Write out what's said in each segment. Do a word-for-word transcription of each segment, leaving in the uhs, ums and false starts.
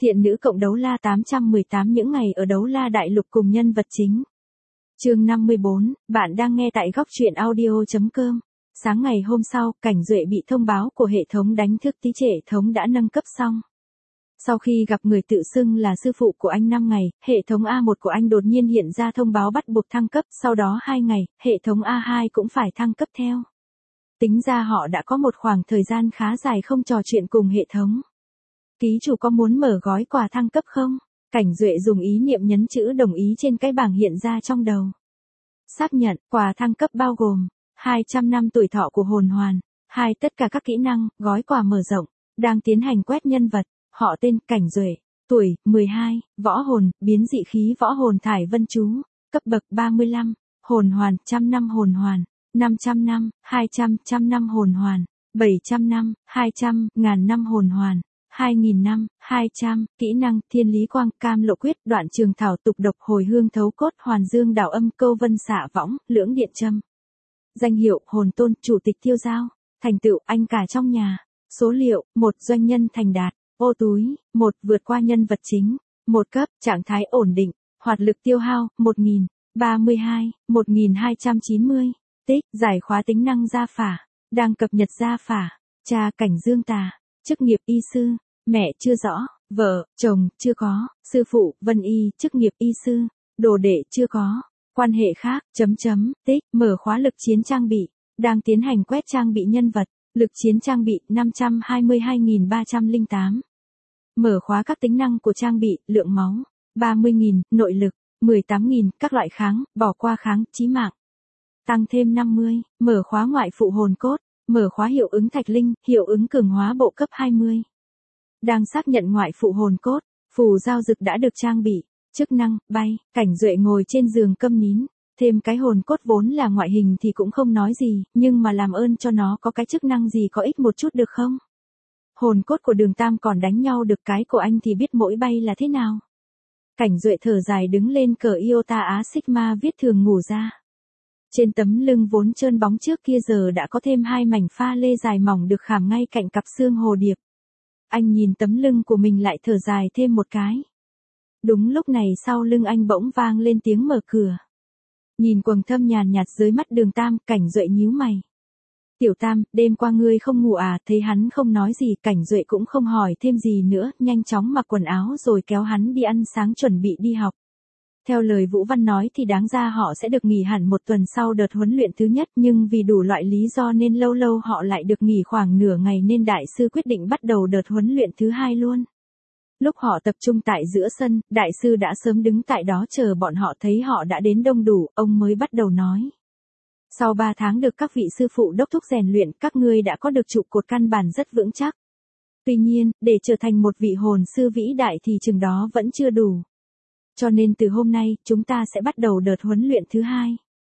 Thiện nữ cộng đấu la tám trăm mười tám những ngày ở đấu la đại lục cùng nhân vật chính. Chương năm mươi bốn, bạn đang nghe tại góc truyện audio.com. Sáng ngày hôm sau, Cảnh Duệ bị thông báo của hệ thống đánh thức tí trệ thống đã nâng cấp xong. Sau khi gặp người tự xưng là sư phụ của anh năm ngày, hệ thống A một của anh đột nhiên hiện ra thông báo bắt buộc thăng cấp, sau đó hai ngày, hệ thống A hai cũng phải thăng cấp theo. Tính ra họ đã có một khoảng thời gian khá dài không trò chuyện cùng hệ thống. Ký chủ có muốn mở gói quà thăng cấp không? Cảnh Duệ dùng ý niệm nhấn chữ đồng ý trên cái bảng hiện ra trong đầu. Xác nhận, quà thăng cấp bao gồm hai trăm năm tuổi thọ của hồn hoàn, hai tất cả các kỹ năng, gói quà mở rộng, đang tiến hành quét nhân vật, họ tên Cảnh Duệ, tuổi mười hai, võ hồn, biến dị khí võ hồn thải vân chú, cấp bậc ba mươi lăm, hồn hoàn, trăm năm hồn hoàn, năm trăm năm, hai trăm, trăm năm hồn hoàn, bảy trăm năm, hai trăm, ngàn năm hồn hoàn. hai nghìn năm, hai trăm, kỹ năng, thiên lý quang, cam lộ quyết, đoạn trường thảo, tục độc, hồi hương thấu cốt, hoàn dương đảo âm, câu vân xạ võng, lưỡng điện châm. Danh hiệu, hồn tôn, chủ tịch tiêu giao. Thành tựu, anh cả trong nhà. Số liệu, một doanh nhân thành đạt. Ô túi, một vượt qua nhân vật chính. Một cấp, trạng thái ổn định. Hoạt lực tiêu hao, một nghìn, ba mươi hai, một nghìn hai trăm chín mươi. Tích, giải khóa tính năng gia phả. Đang cập nhật gia phả. Cha, Cảnh Dương Tà. Chức nghiệp y sư, mẹ chưa rõ, vợ, chồng chưa có, sư phụ, Vân Y, chức nghiệp y sư, đồ đệ chưa có, quan hệ khác, chấm chấm, tích, mở khóa lực chiến trang bị, đang tiến hành quét trang bị nhân vật, lực chiến trang bị năm trăm hai mươi hai nghìn ba trăm lẻ tám. Mở khóa các tính năng của trang bị, lượng máu, ba mươi nghìn, nội lực, mười tám nghìn, các loại kháng, bỏ qua kháng, chí mạng. Tăng thêm năm mươi, mở khóa ngoại phụ hồn cốt. Mở khóa hiệu ứng thạch linh, hiệu ứng cường hóa bộ cấp hai mươi. Đang xác nhận ngoại phụ hồn cốt, phù giao dực đã được trang bị, chức năng, bay, Cảnh Duệ ngồi trên giường câm nín, thêm cái hồn cốt vốn là ngoại hình thì cũng không nói gì, nhưng mà làm ơn cho nó có cái chức năng gì có ích một chút được không? Hồn cốt của Đường Tam còn đánh nhau được, cái của anh thì biết mỗi bay là thế nào. Cảnh Duệ thở dài đứng lên, cờ Iota Á Sigma viết thường ngủ ra. Trên tấm lưng vốn trơn bóng trước kia giờ đã có thêm hai mảnh pha lê dài mỏng được khảm ngay cạnh cặp xương hồ điệp. Anh nhìn tấm lưng của mình lại thở dài thêm một cái. Đúng lúc này sau lưng anh bỗng vang lên tiếng mở cửa. Nhìn quầng thâm nhàn nhạt dưới mắt Đường Tam, Cảnh Duệ nhíu mày. Tiểu Tam, đêm qua ngươi không ngủ à? Thấy hắn không nói gì, Cảnh Duệ cũng không hỏi thêm gì nữa, nhanh chóng mặc quần áo rồi kéo hắn đi ăn sáng chuẩn bị đi học. Theo lời Vũ Văn nói thì đáng ra họ sẽ được nghỉ hẳn một tuần sau đợt huấn luyện thứ nhất, nhưng vì đủ loại lý do nên lâu lâu họ lại được nghỉ khoảng nửa ngày nên đại sư quyết định bắt đầu đợt huấn luyện thứ hai luôn. Lúc họ tập trung tại giữa sân, đại sư đã sớm đứng tại đó chờ bọn họ, thấy họ đã đến đông đủ, ông mới bắt đầu nói. Sau ba tháng được các vị sư phụ đốc thúc rèn luyện, các ngươi đã có được trụ cột căn bản rất vững chắc. Tuy nhiên, để trở thành một vị hồn sư vĩ đại thì chừng đó vẫn chưa đủ. Cho nên từ hôm nay, chúng ta sẽ bắt đầu đợt huấn luyện thứ hai.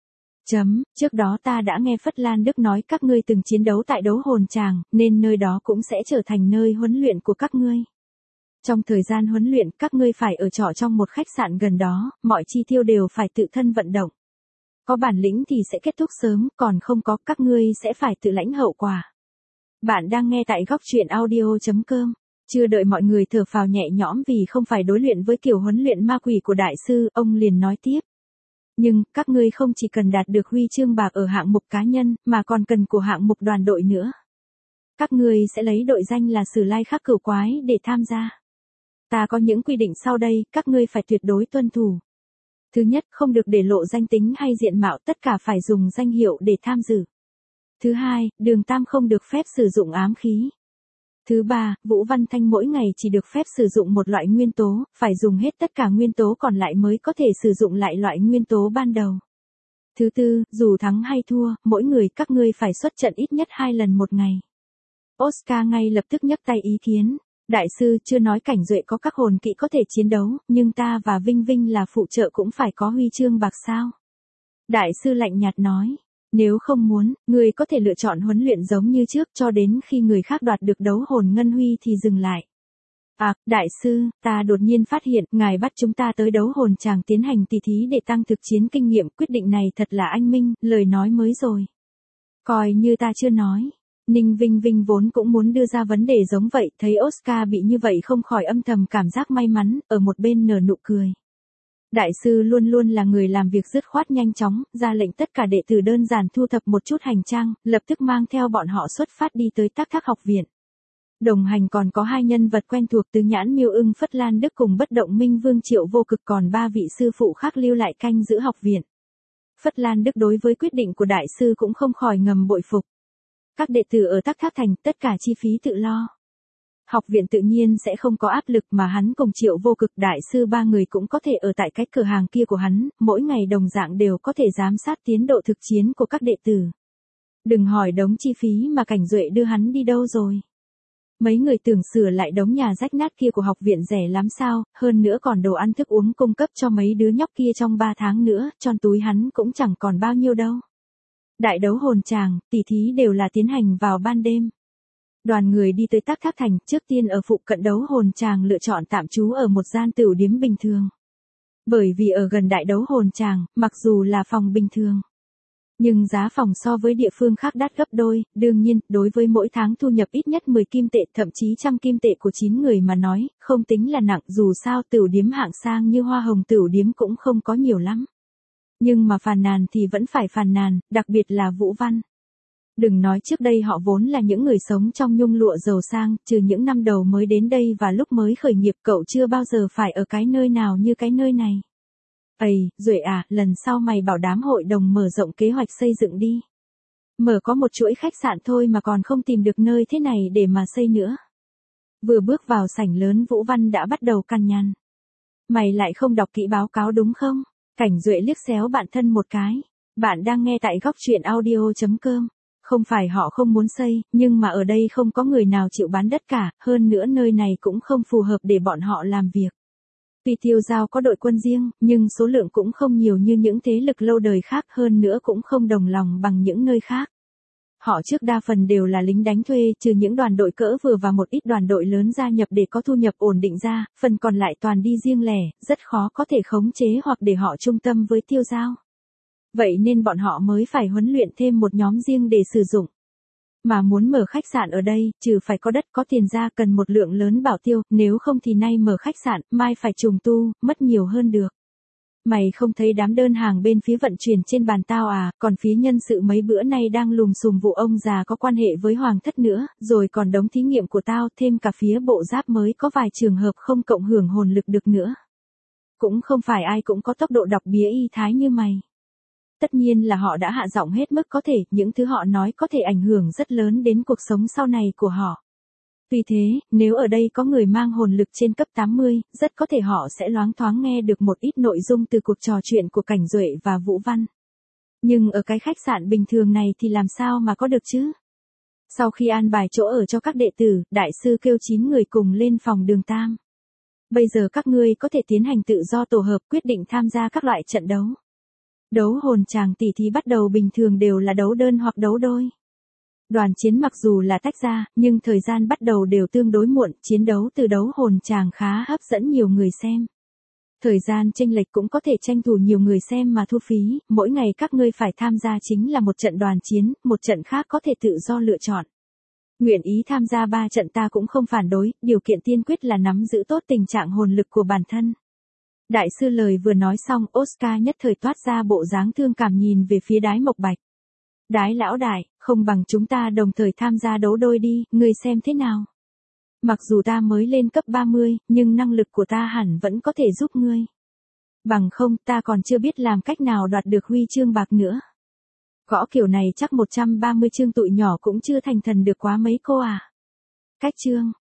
Chấm, trước đó ta đã nghe Phất Lan Đức nói các ngươi từng chiến đấu tại đấu hồn tràng, nên nơi đó cũng sẽ trở thành nơi huấn luyện của các ngươi. Trong thời gian huấn luyện, các ngươi phải ở trọ trong một khách sạn gần đó, mọi chi tiêu đều phải tự thân vận động. Có bản lĩnh thì sẽ kết thúc sớm, còn không có, các ngươi sẽ phải tự lãnh hậu quả. Bạn đang nghe tại góc truyện audio.com. Chưa đợi mọi người thở phào nhẹ nhõm vì không phải đối luyện với kiểu huấn luyện ma quỷ của đại sư, ông liền nói tiếp. Nhưng, các ngươi không chỉ cần đạt được huy chương bạc ở hạng mục cá nhân, mà còn cần của hạng mục đoàn đội nữa. Các ngươi sẽ lấy đội danh là Sử Lai Khắc Cửu Quái để tham gia. Ta có những quy định sau đây, các ngươi phải tuyệt đối tuân thủ. Thứ nhất, không được để lộ danh tính hay diện mạo, tất cả phải dùng danh hiệu để tham dự. Thứ hai, Đường Tam không được phép sử dụng ám khí. Thứ ba, Vũ Văn Thanh mỗi ngày chỉ được phép sử dụng một loại nguyên tố, phải dùng hết tất cả nguyên tố còn lại mới có thể sử dụng lại loại nguyên tố ban đầu. Thứ tư, dù thắng hay thua, mỗi người các ngươi phải xuất trận ít nhất hai lần một ngày. Oscar ngay lập tức nhấc tay ý kiến. Đại sư chưa nói Cảnh Duệ có các hồn kỵ có thể chiến đấu, nhưng ta và Vinh Vinh là phụ trợ cũng phải có huy chương bạc sao? Đại sư lạnh nhạt nói. Nếu không muốn, người có thể lựa chọn huấn luyện giống như trước cho đến khi người khác đoạt được đấu hồn ngân huy thì dừng lại. À, đại sư, ta đột nhiên phát hiện, ngài bắt chúng ta tới đấu hồn tràng tiến hành tỷ thí để tăng thực chiến kinh nghiệm, quyết định này thật là anh minh, lời nói mới rồi. Coi như ta chưa nói. Ninh Vinh Vinh vốn cũng muốn đưa ra vấn đề giống vậy, thấy Oscar bị như vậy không khỏi âm thầm cảm giác may mắn, ở một bên nở nụ cười. Đại sư luôn luôn là người làm việc dứt khoát nhanh chóng, ra lệnh tất cả đệ tử đơn giản thu thập một chút hành trang, lập tức mang theo bọn họ xuất phát đi tới Tắc Thác học viện. Đồng hành còn có hai nhân vật quen thuộc Tứ Nhãn Miêu Ưng Phất Lan Đức cùng Bất Động Minh Vương Triệu Vô Cực, còn ba vị sư phụ khác lưu lại canh giữ học viện. Phất Lan Đức đối với quyết định của đại sư cũng không khỏi ngầm bội phục. Các đệ tử ở Tắc Thác Thành tất cả chi phí tự lo. Học viện tự nhiên sẽ không có áp lực, mà hắn cùng Triệu Vô Cực đại sư ba người cũng có thể ở tại cái cửa hàng kia của hắn, mỗi ngày đồng dạng đều có thể giám sát tiến độ thực chiến của các đệ tử. Đừng hỏi đống chi phí mà Cảnh Duệ đưa hắn đi đâu rồi. Mấy người tưởng sửa lại đống nhà rách nát kia của học viện rẻ lắm sao, hơn nữa còn đồ ăn thức uống cung cấp cho mấy đứa nhóc kia trong ba tháng nữa, tròn túi hắn cũng chẳng còn bao nhiêu đâu. Đại đấu hồn tràng, tỉ thí đều là tiến hành vào ban đêm. Đoàn người đi tới Tắc Thác Thành, trước tiên ở phụ cận đấu hồn tràng lựa chọn tạm trú ở một gian tửu điếm bình thường. Bởi vì ở gần đại đấu hồn tràng, mặc dù là phòng bình thường, nhưng giá phòng so với địa phương khác đắt gấp đôi, đương nhiên, đối với mỗi tháng thu nhập ít nhất mười kim tệ thậm chí trăm kim tệ của chín người mà nói, không tính là nặng, dù sao tửu điếm hạng sang như Hoa Hồng tửu điếm cũng không có nhiều lắm. Nhưng mà phàn nàn thì vẫn phải phàn nàn, đặc biệt là Vũ Văn. Đừng nói trước đây họ vốn là những người sống trong nhung lụa giàu sang, trừ những năm đầu mới đến đây và lúc mới khởi nghiệp, cậu chưa bao giờ phải ở cái nơi nào như cái nơi này. Ây, Duệ à, lần sau mày bảo đám hội đồng mở rộng kế hoạch xây dựng đi. Mở có một chuỗi khách sạn thôi mà còn không tìm được nơi thế này để mà xây nữa. Vừa bước vào sảnh lớn Vũ Văn đã bắt đầu cằn nhằn. Mày lại không đọc kỹ báo cáo đúng không? Cảnh Duệ liếc xéo bạn thân một cái. Bạn đang nghe tại góc truyện audio chấm com. Không phải họ không muốn xây, nhưng mà ở đây không có người nào chịu bán đất cả, hơn nữa nơi này cũng không phù hợp để bọn họ làm việc. Tuy Tiêu Giao có đội quân riêng, nhưng số lượng cũng không nhiều như những thế lực lâu đời khác, hơn nữa cũng không đồng lòng bằng những nơi khác. Họ trước đa phần đều là lính đánh thuê, trừ những đoàn đội cỡ vừa và một ít đoàn đội lớn gia nhập để có thu nhập ổn định ra, phần còn lại toàn đi riêng lẻ, rất khó có thể khống chế hoặc để họ trung tâm với Tiêu Giao. Vậy nên bọn họ mới phải huấn luyện thêm một nhóm riêng để sử dụng. Mà muốn mở khách sạn ở đây, trừ phải có đất có tiền ra cần một lượng lớn bảo tiêu, nếu không thì nay mở khách sạn, mai phải trùng tu, mất nhiều hơn được. Mày không thấy đám đơn hàng bên phía vận chuyển trên bàn tao à, còn phía nhân sự mấy bữa nay đang lùm xùm vụ ông già có quan hệ với hoàng thất nữa, rồi còn đống thí nghiệm của tao, thêm cả phía bộ giáp mới có vài trường hợp không cộng hưởng hồn lực được nữa. Cũng không phải ai cũng có tốc độ đọc bía y thái như mày. Tất nhiên là họ đã hạ giọng hết mức có thể, những thứ họ nói có thể ảnh hưởng rất lớn đến cuộc sống sau này của họ. Vì thế, nếu ở đây có người mang hồn lực trên cấp tám mươi, rất có thể họ sẽ loáng thoáng nghe được một ít nội dung từ cuộc trò chuyện của Cảnh Duệ và Vũ Văn. Nhưng ở cái khách sạn bình thường này thì làm sao mà có được chứ? Sau khi an bài chỗ ở cho các đệ tử, đại sư kêu chín người cùng lên phòng Đường Tam. Bây giờ các ngươi có thể tiến hành tự do tổ hợp, quyết định tham gia các loại trận đấu. Đấu hồn tràng tỷ thí bắt đầu bình thường đều là đấu đơn hoặc đấu đôi. Đoàn chiến mặc dù là tách ra, nhưng thời gian bắt đầu đều tương đối muộn, chiến đấu từ đấu hồn tràng khá hấp dẫn nhiều người xem. Thời gian chênh lệch cũng có thể tranh thủ nhiều người xem mà thu phí, mỗi ngày các ngươi phải tham gia chính là một trận đoàn chiến, một trận khác có thể tự do lựa chọn. Nguyện ý tham gia ba trận ta cũng không phản đối, điều kiện tiên quyết là nắm giữ tốt tình trạng hồn lực của bản thân. Đại sư lời vừa nói xong, Oscar nhất thời toát ra bộ dáng thương cảm nhìn về phía Đái Mộc Bạch. Đái lão đại, không bằng chúng ta đồng thời tham gia đấu đôi đi, ngươi xem thế nào? Mặc dù ta mới lên cấp ba mươi, nhưng năng lực của ta hẳn vẫn có thể giúp ngươi. Bằng không, ta còn chưa biết làm cách nào đoạt được huy chương bạc nữa. Gõ kiểu này chắc một trăm ba mươi chương tụi nhỏ cũng chưa thành thần được quá mấy cô à. Cách chương,